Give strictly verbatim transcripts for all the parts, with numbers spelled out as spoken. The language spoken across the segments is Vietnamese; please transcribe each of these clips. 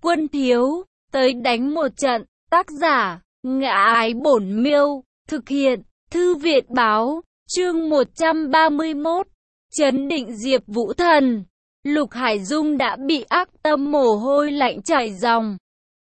Quân thiếu, tới đánh một trận. Tác giả, Ngã Ái Bổn Miêu. Thực hiện, Thư Viện Báo. Chương một trăm ba mươi mốt. Chấn định Diệp Vũ Thần. Lục Hải Dung đã bị ác tâm mồ hôi lạnh chảy ròng.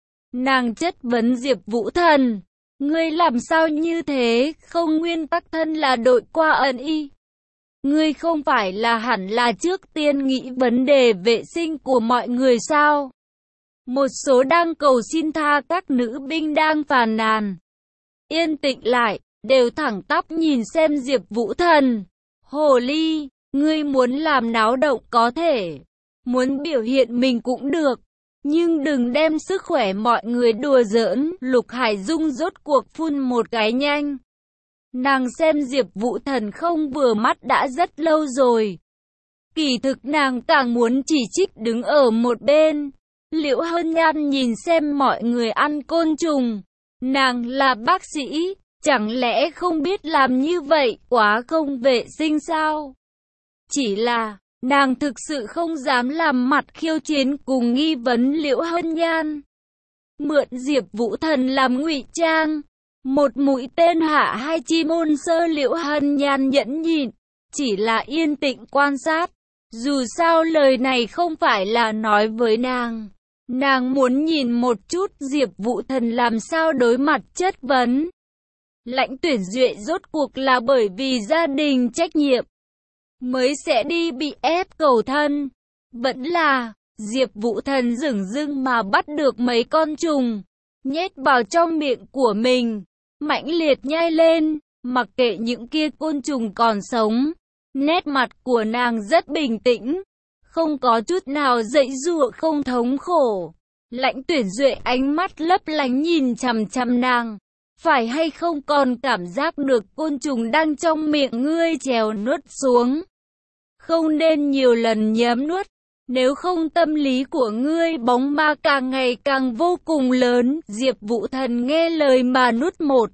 Nàng chất vấn Diệp Vũ Thần. Ngươi làm sao như thế, không nguyên tắc thân là đội qua ẩn y. Ngươi không phải là hẳn là trước tiên nghĩ vấn đề vệ sinh của mọi người sao? Một số đang cầu xin tha các nữ binh đang phàn nàn. Yên tĩnh lại, đều thẳng tắp nhìn xem Diệp Vũ Thần. Hồ ly, ngươi muốn làm náo động có thể, muốn biểu hiện mình cũng được, nhưng đừng đem sức khỏe mọi người đùa giỡn. Lục Hải Dung rốt cuộc phun một cái nhanh. Nàng xem Diệp Vũ Thần không vừa mắt đã rất lâu rồi. Kỳ thực nàng càng muốn chỉ trích đứng ở một bên. Liễu Hân Nhan nhìn xem mọi người ăn côn trùng. Nàng là bác sĩ, chẳng lẽ không biết làm như vậy quá không vệ sinh sao? Chỉ là, nàng thực sự không dám làm mặt khiêu chiến cùng nghi vấn Liễu Hân Nhan. Mượn Diệp Vũ Thần làm ngụy trang. Một mũi tên hạ hai chi môn sơ. Liễu Hân Nhan nhẫn nhịn, chỉ là yên tĩnh quan sát. Dù sao lời này không phải là nói với nàng. Nàng muốn nhìn một chút Diệp Vũ Thần làm sao đối mặt chất vấn. Lãnh Tuyển Duệ rốt cuộc là bởi vì gia đình trách nhiệm mới sẽ đi bị ép cầu thân, vẫn là Diệp Vũ Thần dửng dưng mà bắt được mấy con trùng, nhét vào trong miệng của mình, mãnh liệt nhai lên, mặc kệ những kia côn trùng còn sống. Nét mặt của nàng rất bình tĩnh, không có chút nào giãy giụa, không thống khổ. Lãnh Tuyển Duệ ánh mắt lấp lánh nhìn chằm chằm nàng. Phải hay không còn cảm giác được côn trùng đang trong miệng ngươi trèo nuốt xuống? Không nên nhiều lần nhấm nuốt, nếu không tâm lý của ngươi bóng ma càng ngày càng vô cùng lớn. Diệp Vũ Thần nghe lời mà nuốt một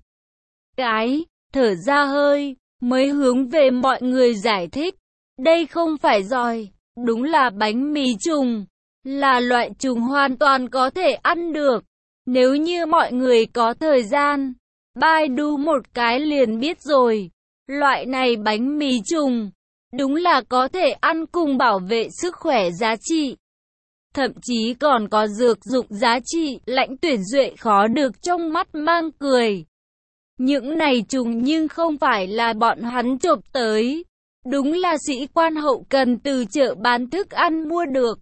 cái, thở ra hơi, mới hướng về mọi người giải thích. Đây không phải giòi, đúng là bánh mì trùng, là loại trùng hoàn toàn có thể ăn được. Nếu như mọi người có thời gian, Baidu một cái liền biết rồi. Loại này bánh mì trùng, đúng là có thể ăn cùng bảo vệ sức khỏe giá trị. Thậm chí còn có dược dụng giá trị. Lãnh Tuyển Duệ khó được trong mắt mang cười. Những này trùng nhưng không phải là bọn hắn chộp tới. Đúng là sĩ quan hậu cần từ chợ bán thức ăn mua được.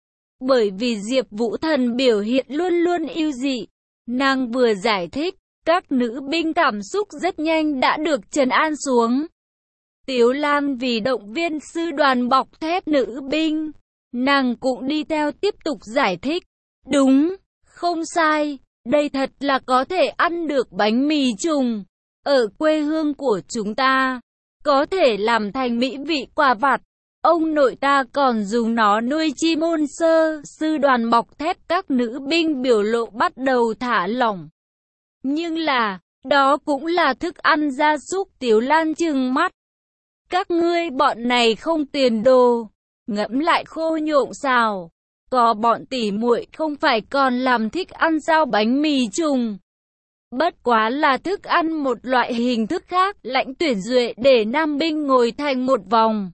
Bởi vì Diệp Vũ Thần biểu hiện luôn luôn ưu dị. Nàng vừa giải thích, các nữ binh cảm xúc rất nhanh đã được trấn an xuống. Tiếu Lan vì động viên sư đoàn bọc thép nữ binh, nàng cũng đi theo tiếp tục giải thích. Đúng, không sai, đây thật là có thể ăn được bánh mì trùng. Ở quê hương của chúng ta, có thể làm thành mỹ vị quà vặt. Ông nội ta còn dùng nó nuôi chim môn sơ. Sư đoàn bọc thép các nữ binh biểu lộ bắt đầu thả lỏng. Nhưng là, đó cũng là thức ăn gia súc. Tiếu Lan trừng mắt. Các ngươi bọn này không tiền đồ, ngẫm lại khô nhộn xào. Có bọn tỉ muội không phải còn làm thích ăn sao bánh mì trùng. Bất quá là thức ăn một loại hình thức khác. Lãnh Tuyển Duệ để nam binh ngồi thành một vòng.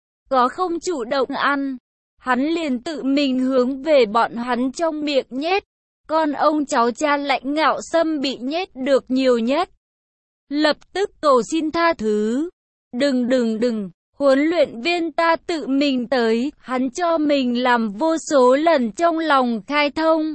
Có không chủ động ăn, hắn liền tự mình hướng về bọn hắn trong miệng nhét. Con ông cháu cha Lãnh Ngạo Sâm bị nhét được nhiều nhất, lập tức cầu xin tha thứ. Đừng đừng đừng, huấn luyện viên ta tự mình tới. Hắn cho mình làm vô số lần trong lòng khai thông.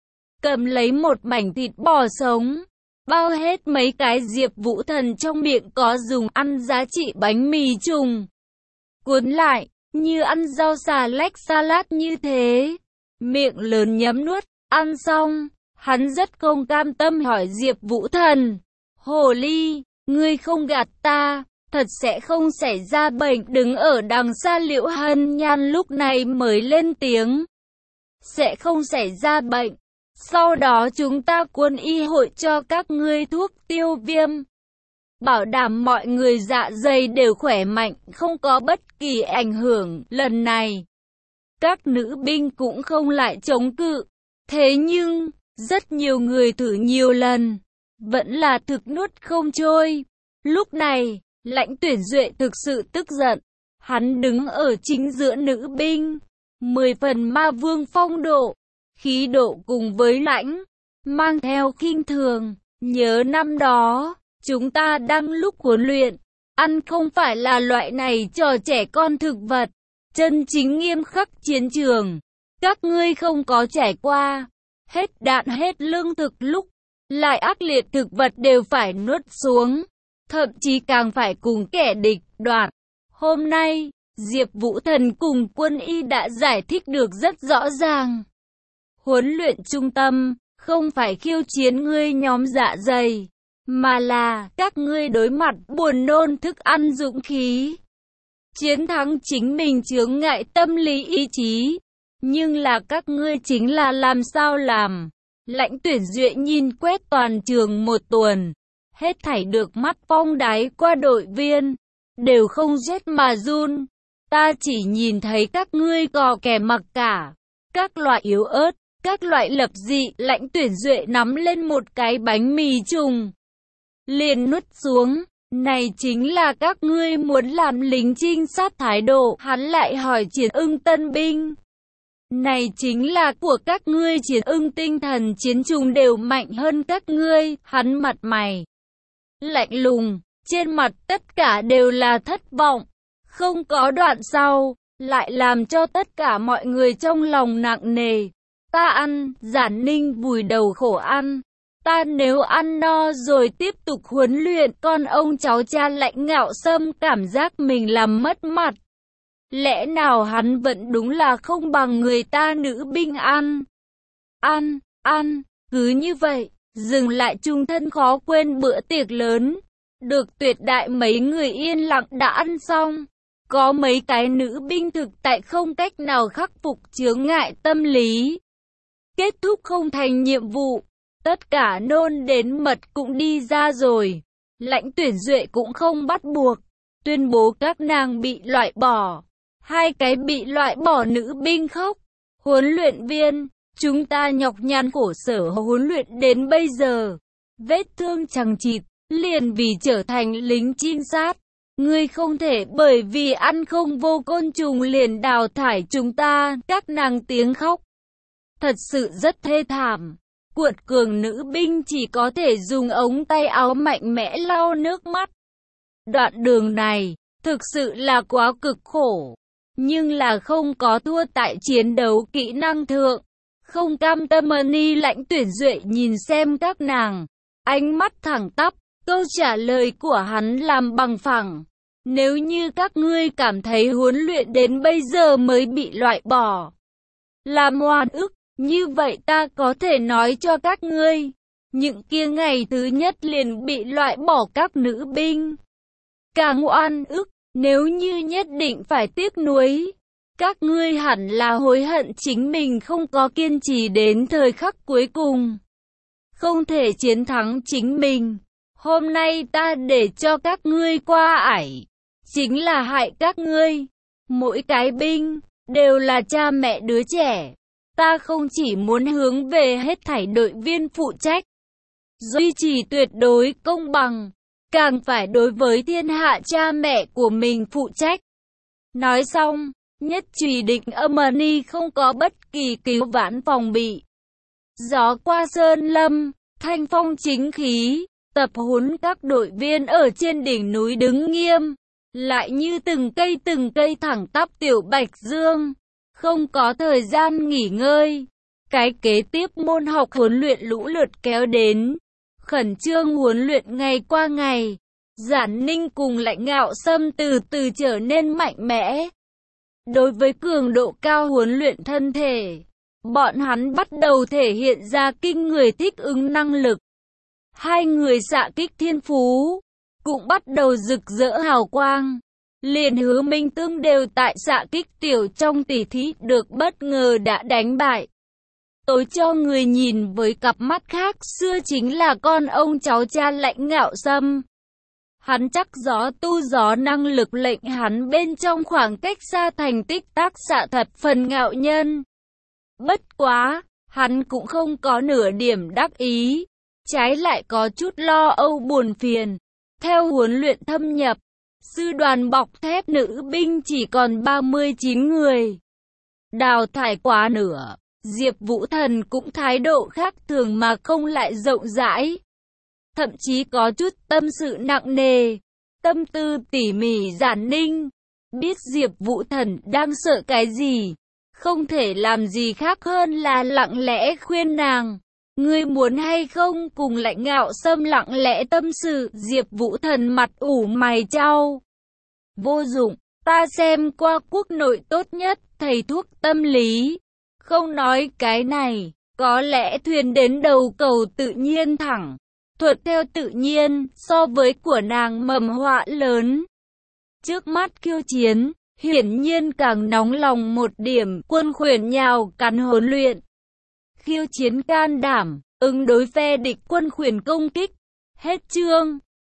Cầm lấy một mảnh thịt bò sống, bao hết mấy cái Diệp Vũ Thần trong miệng có dùng ăn giá trị bánh mì trùng. Cuốn lại, như ăn rau xà lách salad như thế. Miệng lớn nhấm nuốt, ăn xong, hắn rất không cam tâm hỏi Diệp Vũ Thần. Hồ ly, ngươi không gạt ta, thật sẽ không xảy ra bệnh. Đứng ở đằng xa Liễu Hân Nhan lúc này mới lên tiếng. Sẽ không xảy ra bệnh. Sau đó chúng ta quân y hội cho các ngươi thuốc tiêu viêm. Bảo đảm mọi người dạ dày đều khỏe mạnh, không có bất kỳ ảnh hưởng. Lần này, các nữ binh cũng không lại chống cự. Thế nhưng, rất nhiều người thử nhiều lần, vẫn là thực nuốt không trôi. Lúc này, Lãnh Tuyển Duệ thực sự tức giận. Hắn đứng ở chính giữa nữ binh, mười phần ma vương phong độ, khí độ cùng với lãnh, mang theo khinh thường. Nhớ năm đó, chúng ta đang lúc huấn luyện, ăn không phải là loại này trò trẻ con thực vật, chân chính nghiêm khắc chiến trường. Các ngươi không có trải qua, hết đạn hết lương thực lúc, lại ác liệt thực vật đều phải nuốt xuống, thậm chí càng phải cùng kẻ địch đoạt. Hôm nay, Diệp Vũ Thần cùng Quân Y đã giải thích được rất rõ ràng. Huấn luyện trung tâm, không phải khiêu chiến ngươi nhóm dạ dày, mà là các ngươi đối mặt buồn nôn thức ăn dũng khí. Chiến thắng chính mình chướng ngại tâm lý ý chí, nhưng là các ngươi chính là làm sao làm. Lãnh Tuyển Duệ nhìn quét toàn trường một tuần, hết thảy được mắt phong đáy qua đội viên, đều không rét mà run. Ta chỉ nhìn thấy các ngươi cò kè mặc cả, các loại yếu ớt, các loại lập dị. Lãnh Tuyển Duệ nắm lên một cái bánh mì trùng, liền nuốt xuống. Này chính là các ngươi muốn làm lính trinh sát thái độ. Hắn lại hỏi Chiến Ưng tân binh. Này chính là của các ngươi. Chiến Ưng tinh thần chiến trùng đều mạnh hơn các ngươi. Hắn mặt mày lạnh lùng, trên mặt tất cả đều là thất vọng. Không có đoạn sau, lại làm cho tất cả mọi người trong lòng nặng nề. Ta ăn, Giản Ninh vùi đầu khổ ăn. Ta nếu ăn no rồi tiếp tục huấn luyện, con ông cháu cha Lãnh Ngạo Sâm cảm giác mình làm mất mặt. Lẽ nào hắn vẫn đúng là không bằng người ta nữ binh ăn. Ăn, ăn, cứ như vậy, dừng lại chung thân khó quên bữa tiệc lớn. Được tuyệt đại mấy người yên lặng đã ăn xong. Có mấy cái nữ binh thực tại không cách nào khắc phục chướng ngại tâm lý. Kết thúc không thành nhiệm vụ. Tất cả nôn đến mật cũng đi ra rồi. Lãnh Tuyển Duệ cũng không bắt buộc, tuyên bố các nàng bị loại bỏ. Hai cái bị loại bỏ nữ binh khóc. Huấn luyện viên, chúng ta nhọc nhằn khổ sở huấn luyện đến bây giờ. Vết thương chằng chịt, liền vì trở thành lính trinh sát. Ngươi không thể bởi vì ăn không vô côn trùng liền đào thải chúng ta. Các nàng tiếng khóc thật sự rất thê thảm. Cuột cường nữ binh chỉ có thể dùng ống tay áo mạnh mẽ lau nước mắt. Đoạn đường này, thực sự là quá cực khổ. Nhưng là không có thua tại chiến đấu kỹ năng thượng. Không cam tâm ni. Lãnh Tuyển Duệ nhìn xem các nàng, ánh mắt thẳng tắp. Câu trả lời của hắn làm bằng phẳng. Nếu như các ngươi cảm thấy huấn luyện đến bây giờ mới bị loại bỏ, làm oan ức, như vậy ta có thể nói cho các ngươi, những kia ngày thứ nhất liền bị loại bỏ các nữ binh. Càng oan ức, nếu như nhất định phải tiếc nuối, các ngươi hẳn là hối hận chính mình không có kiên trì đến thời khắc cuối cùng. Không thể chiến thắng chính mình. Hôm nay ta để cho các ngươi qua ải, chính là hại các ngươi. Mỗi cái binh, đều là cha mẹ đứa trẻ. Ta không chỉ muốn hướng về hết thảy đội viên phụ trách, duy trì tuyệt đối công bằng, càng phải đối với thiên hạ cha mẹ của mình phụ trách. Nói xong, nhất trùy địch âm ni không có bất kỳ cứu vãn phòng bị. Gió qua sơn lâm, thanh phong chính khí, tập huấn các đội viên ở trên đỉnh núi đứng nghiêm, lại như từng cây từng cây thẳng tắp tiểu bạch dương. Không có thời gian nghỉ ngơi. Cái kế tiếp môn học huấn luyện lũ lượt kéo đến. Khẩn trương huấn luyện ngày qua ngày. Giản Ninh cùng Lãnh Ngạo Sâm từ từ trở nên mạnh mẽ. Đối với cường độ cao huấn luyện thân thể, bọn hắn bắt đầu thể hiện ra kinh người thích ứng năng lực. Hai người xạ kích thiên phú cũng bắt đầu rực rỡ hào quang. Liền Hứa Minh Tương đều tại xạ kích tiểu trong tỉ thí được bất ngờ đã đánh bại. Tối cho người nhìn với cặp mắt khác xưa chính là con ông cháu cha Lãnh Ngạo Sâm. Hắn chắc gió tu gió năng lực lệnh hắn bên trong khoảng cách xa thành tích tác xạ thật phần ngạo nhân. Bất quá, Hắn cũng không có nửa điểm đắc ý, trái lại có chút lo âu buồn phiền. Theo huấn luyện thâm nhập, sư đoàn bọc thép nữ binh chỉ còn ba mươi chín người. Đào thải quá nửa, Diệp Vũ Thần cũng thái độ khác thường mà không lại rộng rãi. Thậm chí có chút tâm sự nặng nề, tâm tư tỉ mỉ giản ninh. Biết Diệp Vũ Thần đang sợ cái gì, không thể làm gì khác hơn là lặng lẽ khuyên nàng. Ngươi muốn hay không cùng Lãnh Ngạo Sâm lặng lẽ tâm sự. Diệp Vũ Thần mặt ủ mày chau. Vô dụng, ta xem qua quốc nội tốt nhất thầy thuốc tâm lý. Không nói cái này, có lẽ thuyền đến đầu cầu tự nhiên thẳng. Thuận theo tự nhiên, so với của nàng mầm họa lớn. Trước mắt khiêu chiến, hiển nhiên càng nóng lòng một điểm, quân khuyển nhào cắn huấn luyện. Khiêu chiến can đảm, ứng đối phe địch quân khuyển công kích. Hết chương.